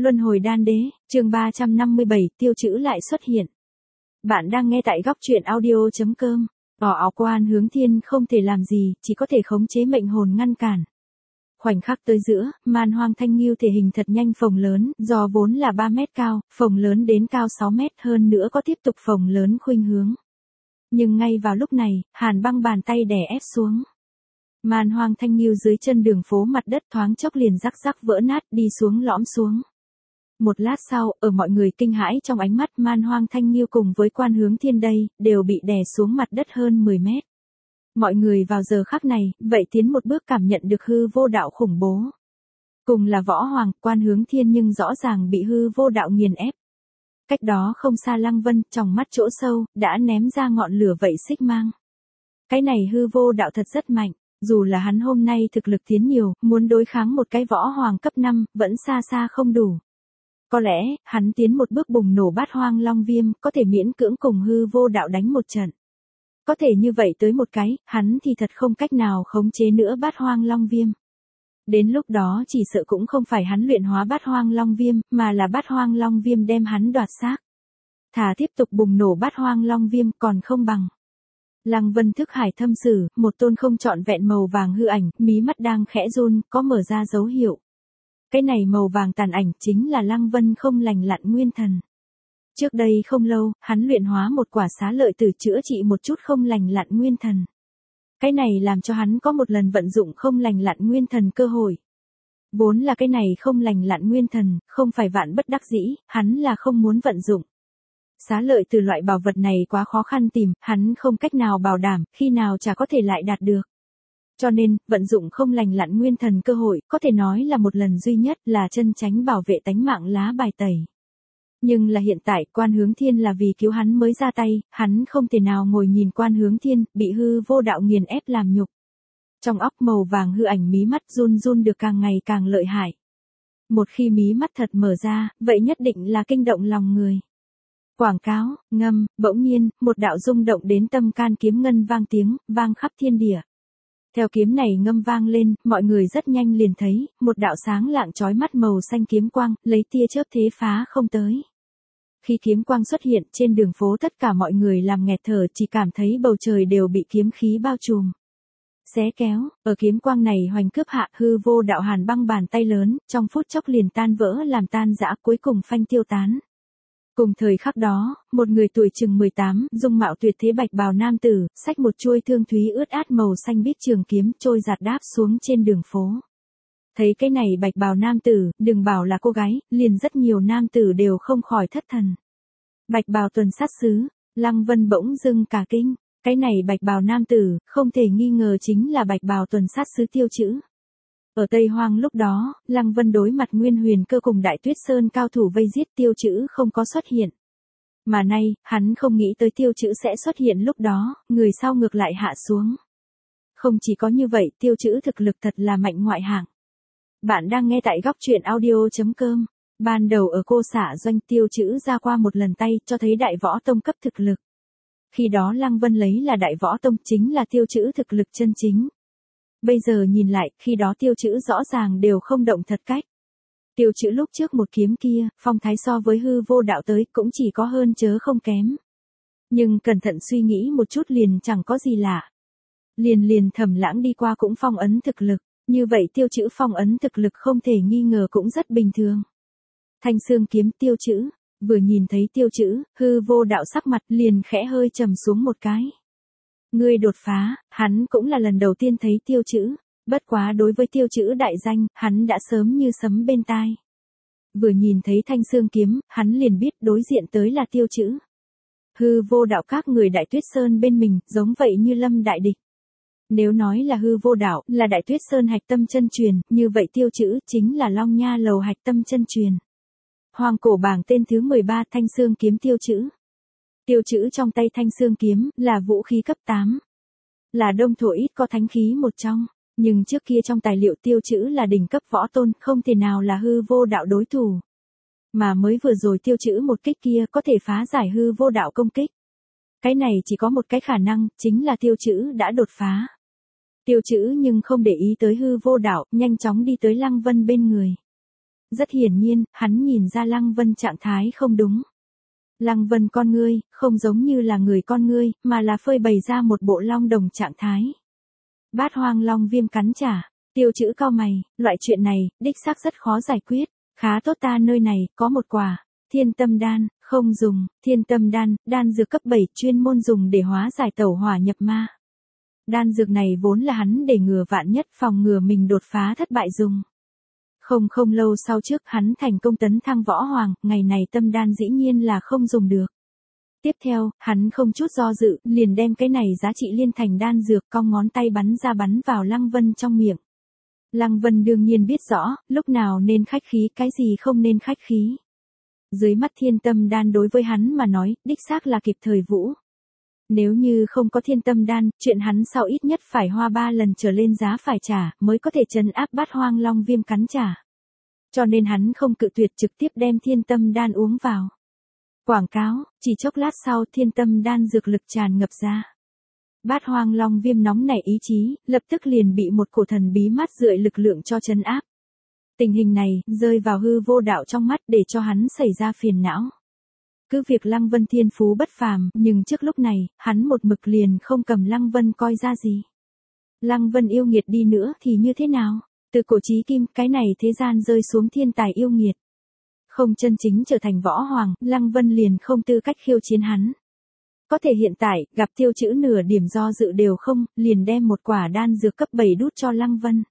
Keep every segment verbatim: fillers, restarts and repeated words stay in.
Luân hồi đan đế, chương ba trăm năm mươi bảy, tiêu chữ lại xuất hiện. Bạn đang nghe tại góc truyện audio chấm com. Ỏ ảo Quan Hướng Thiên không thể làm gì, chỉ có thể khống chế mệnh hồn ngăn cản. Khoảnh khắc tới giữa, Man Hoang Thanh Nghiêu thể hình thật nhanh phồng lớn, do vốn là ba mét cao, phồng lớn đến cao sáu mét, hơn nữa có tiếp tục phồng lớn khuynh hướng. Nhưng ngay vào lúc này, hàn băng bàn tay đè ép xuống. Man Hoang Thanh Nghiêu dưới chân đường phố mặt đất thoáng chốc liền rắc rắc vỡ nát, đi xuống lõm xuống. Một lát sau, ở mọi người kinh hãi trong ánh mắt, Man Hoang Thanh Nghiêu cùng với Quan Hướng Thiên đây, đều bị đè xuống mặt đất hơn mười mét. Mọi người vào giờ khắc này, vậy tiến một bước cảm nhận được hư vô đạo khủng bố. Cùng là võ hoàng, Quan Hướng Thiên nhưng rõ ràng bị hư vô đạo nghiền ép. Cách đó không xa Lăng Vân, trong mắt chỗ sâu, đã ném ra ngọn lửa vậy xích mang. Cái này hư vô đạo thật rất mạnh, dù là hắn hôm nay thực lực tiến nhiều, muốn đối kháng một cái võ hoàng cấp năm, vẫn xa xa không đủ. Có lẽ, hắn tiến một bước bùng nổ bát hoang long viêm, có thể miễn cưỡng cùng hư vô đạo đánh một trận. Có thể như vậy tới một cái, hắn thì thật không cách nào khống chế nữa bát hoang long viêm. Đến lúc đó chỉ sợ cũng không phải hắn luyện hóa bát hoang long viêm, mà là bát hoang long viêm đem hắn đoạt xác. Thà tiếp tục bùng nổ bát hoang long viêm còn không bằng. Lăng Vân thức hải thâm sử, một tôn không trọn vẹn màu vàng hư ảnh, mí mắt đang khẽ run, có mở ra dấu hiệu. Cái này màu vàng tàn ảnh chính là Lăng Vân không lành lặn nguyên thần. Trước đây không lâu, hắn luyện hóa một quả xá lợi tử chữa trị một chút không lành lặn nguyên thần. Cái này làm cho hắn có một lần vận dụng không lành lặn nguyên thần cơ hội. Vốn là cái này không lành lặn nguyên thần, không phải vạn bất đắc dĩ, hắn là không muốn vận dụng. Xá lợi từ loại bảo vật này quá khó khăn tìm, hắn không cách nào bảo đảm, khi nào chả có thể lại đạt được. Cho nên, vận dụng không lành lặn nguyên thần cơ hội, có thể nói là một lần duy nhất, là chân tránh bảo vệ tánh mạng lá bài tẩy. Nhưng là hiện tại, Quan Hướng Thiên là vì cứu hắn mới ra tay, hắn không thể nào ngồi nhìn Quan Hướng Thiên, bị hư vô đạo nghiền ép làm nhục. Trong óc màu vàng hư ảnh mí mắt run run được càng ngày càng lợi hại. Một khi mí mắt thật mở ra, vậy nhất định là kinh động lòng người. Quảng cáo, ngâm, bỗng nhiên, một đạo rung động đến tâm can kiếm ngân vang tiếng, vang khắp thiên địa. Theo kiếm này ngâm vang lên, mọi người rất nhanh liền thấy, một đạo sáng lạng chói mắt màu xanh kiếm quang, lấy tia chớp thế phá không tới. Khi kiếm quang xuất hiện trên đường phố, tất cả mọi người làm nghẹt thở, chỉ cảm thấy bầu trời đều bị kiếm khí bao trùm. Xé kéo, ở kiếm quang này hoành cướp hạ, hư vô đạo hàn băng bàn tay lớn, trong phút chốc liền tan vỡ làm tan rã, cuối cùng phanh tiêu tán. Cùng thời khắc đó, một người tuổi chừng mười tám, dung mạo tuyệt thế bạch bào nam tử, xách một chuôi thương thúy ướt át màu xanh biếc trường kiếm, trôi giạt đáp xuống trên đường phố. Thấy cái này bạch bào nam tử, đừng bảo là cô gái, liền rất nhiều nam tử đều không khỏi thất thần. Bạch bào tuần sát sứ, Lăng Vân bỗng dưng cả kinh, cái này bạch bào nam tử, không thể nghi ngờ chính là bạch bào tuần sát sứ Tiêu Chữ. Ở Tây Hoang lúc đó, Lăng Vân đối mặt Nguyên Huyền Cơ cùng Đại Tuyết Sơn cao thủ vây giết, Tiêu Chữ không có xuất hiện. Mà nay, hắn không nghĩ tới Tiêu Chữ sẽ xuất hiện lúc đó, người sau ngược lại hạ xuống. Không chỉ có như vậy, Tiêu Chữ thực lực thật là mạnh ngoại hạng. Bạn đang nghe tại góc truyện audio chấm com. Ban đầu ở Cô Xả Doanh, Tiêu Chữ ra qua một lần tay, cho thấy đại võ tông cấp thực lực. Khi đó Lăng Vân lấy là đại võ tông, chính là Tiêu Chữ thực lực chân chính. Bây giờ nhìn lại, khi đó Tiêu Chữ rõ ràng đều không động thật cách. Tiêu Chữ lúc trước một kiếm kia, phong thái so với hư vô đạo tới cũng chỉ có hơn chớ không kém. Nhưng cẩn thận suy nghĩ một chút liền chẳng có gì lạ. Liền liền Thẩm Lãng đi qua cũng phong ấn thực lực, như vậy Tiêu Chữ phong ấn thực lực không thể nghi ngờ cũng rất bình thường. Thanh xương kiếm Tiêu Chữ, vừa nhìn thấy Tiêu Chữ, hư vô đạo sắc mặt liền khẽ hơi trầm xuống một cái. Ngươi đột phá, hắn cũng là lần đầu tiên thấy Tiêu Chữ, bất quá đối với Tiêu Chữ đại danh, hắn đã sớm như sấm bên tai. Vừa nhìn thấy thanh xương kiếm, hắn liền biết đối diện tới là Tiêu Chữ. Hư vô đạo các người Đại Tuyết Sơn bên mình, giống vậy như lâm đại địch. Nếu nói là hư vô đạo, là Đại Tuyết Sơn hạch tâm chân truyền, như vậy Tiêu Chữ chính là Long Nha lầu hạch tâm chân truyền. Hoàng cổ bảng tên thứ mười ba, thanh xương kiếm Tiêu Chữ. Tiêu Chữ trong tay thanh xương kiếm, là vũ khí cấp tám. Là đông thổ ít có thánh khí một trong, nhưng trước kia trong tài liệu Tiêu Chữ là đỉnh cấp võ tôn, không thể nào là hư vô đạo đối thủ. Mà mới vừa rồi Tiêu Chữ một kích kia có thể phá giải hư vô đạo công kích. Cái này chỉ có một cái khả năng, chính là Tiêu Chữ đã đột phá. Tiêu Chữ nhưng không để ý tới hư vô đạo, nhanh chóng đi tới Lăng Vân bên người. Rất hiển nhiên, hắn nhìn ra Lăng Vân trạng thái không đúng. Lăng Vân con ngươi, không giống như là người con ngươi, mà là phơi bày ra một bộ long đồng trạng thái. Bát hoang long viêm cắn trả, Tiêu Chữ cau mày, loại chuyện này, đích xác rất khó giải quyết. Khá tốt ta nơi này, có một quả, thiên tâm đan, không dùng, thiên tâm đan, đan dược cấp bảy chuyên môn dùng để hóa giải tẩu hỏa nhập ma. Đan dược này vốn là hắn để ngừa vạn nhất phòng ngừa mình đột phá thất bại dùng. Không không lâu sau trước hắn thành công tấn thăng võ hoàng, ngày này tâm đan dĩ nhiên là không dùng được. Tiếp theo, hắn không chút do dự, liền đem cái này giá trị liên thành đan dược cong ngón tay bắn ra bắn vào Lăng Vân trong miệng. Lăng Vân đương nhiên biết rõ, lúc nào nên khách khí, cái gì không nên khách khí. Dưới mắt thiên tâm đan đối với hắn mà nói, đích xác là kịp thời vũ. Nếu như không có thiên tâm đan, chuyện hắn sau ít nhất phải hoa ba lần trở lên giá phải trả, mới có thể trấn áp bát hoang long viêm cắn trả. Cho nên hắn không cự tuyệt trực tiếp đem thiên tâm đan uống vào. Quảng cáo, chỉ chốc lát sau thiên tâm đan dược lực tràn ngập ra. Bát hoang long viêm nóng nảy ý chí, lập tức liền bị một cổ thần bí mát rượi lực lượng cho trấn áp. Tình hình này, rơi vào hư vô đạo trong mắt để cho hắn xảy ra phiền não. Cứ việc Lăng Vân thiên phú bất phàm, nhưng trước lúc này, hắn một mực liền không cầm Lăng Vân coi ra gì. Lăng Vân yêu nghiệt đi nữa thì như thế nào? Từ cổ chí kim, cái này thế gian rơi xuống thiên tài yêu nghiệt. Không chân chính trở thành võ hoàng, Lăng Vân liền không tư cách khiêu chiến hắn. Có thể hiện tại, gặp Tiêu Chữ nửa điểm do dự đều không, liền đem một quả đan dược cấp bảy đút cho Lăng Vân.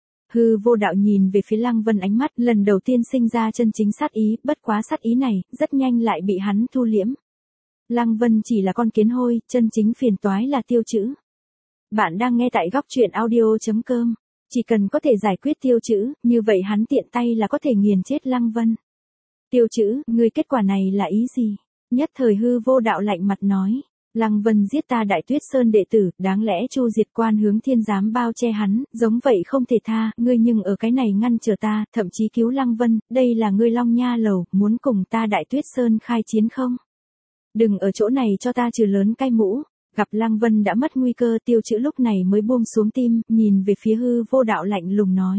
Hư vô đạo nhìn về phía Lăng Vân ánh mắt lần đầu tiên sinh ra chân chính sát ý, bất quá sát ý này, rất nhanh lại bị hắn thu liễm. Lăng Vân chỉ là con kiến hôi, chân chính phiền toái là Tiêu Chữ. Bạn đang nghe tại góc truyện audio chấm com. Chỉ cần có thể giải quyết Tiêu Chữ, như vậy hắn tiện tay là có thể nghiền chết Lăng Vân. Tiêu Chữ, người kết quả này là ý gì? Nhất thời hư vô đạo lạnh mặt nói. Lăng Vân giết ta Đại Tuyết Sơn đệ tử, đáng lẽ Chu Diệt Quan hướng thiên dám bao che hắn, giống vậy không thể tha, ngươi nhưng ở cái này ngăn trở ta, thậm chí cứu Lăng Vân, đây là ngươi Long Nha Lầu, muốn cùng ta Đại Tuyết Sơn khai chiến không? Đừng ở chỗ này cho ta trừ lớn cay mũ. Gặp Lăng Vân đã mất nguy cơ, Tiêu Chữ lúc này mới buông xuống tim, nhìn về phía hư vô đạo lạnh lùng nói.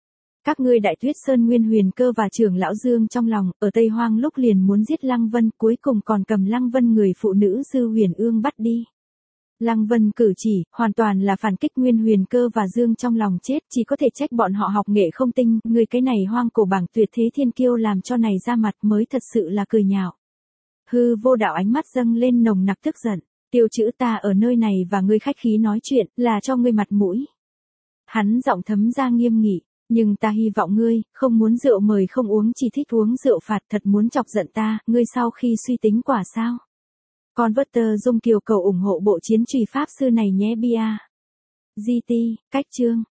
Các ngươi Đại Tuyết Sơn Nguyên Huyền Cơ và trưởng lão Dương trong lòng, ở Tây Hoang lúc liền muốn giết Lăng Vân, cuối cùng còn cầm Lăng Vân người phụ nữ Dư Huyền Ương bắt đi. Lăng Vân cử chỉ, hoàn toàn là phản kích Nguyên Huyền Cơ và Dương trong lòng chết, chỉ có thể trách bọn họ học nghệ không tinh, người cái này hoang cổ bảng tuyệt thế thiên kiêu làm cho này ra mặt mới thật sự là cười nhạo. Hư vô đạo ánh mắt dâng lên nồng nặc tức giận. Tiêu Chữ, ta ở nơi này và ngươi khách khí nói chuyện, là cho ngươi mặt mũi. Hắn giọng thấm ra nghiêm nghị, nhưng ta hy vọng ngươi, không muốn rượu mời không uống chỉ thích uống rượu phạt, thật muốn chọc giận ta, ngươi sau khi suy tính quả sao? Converter Dung Kiều cầu ủng hộ bộ chiến trùy pháp sư này nhé bia. giê tê, cách chương.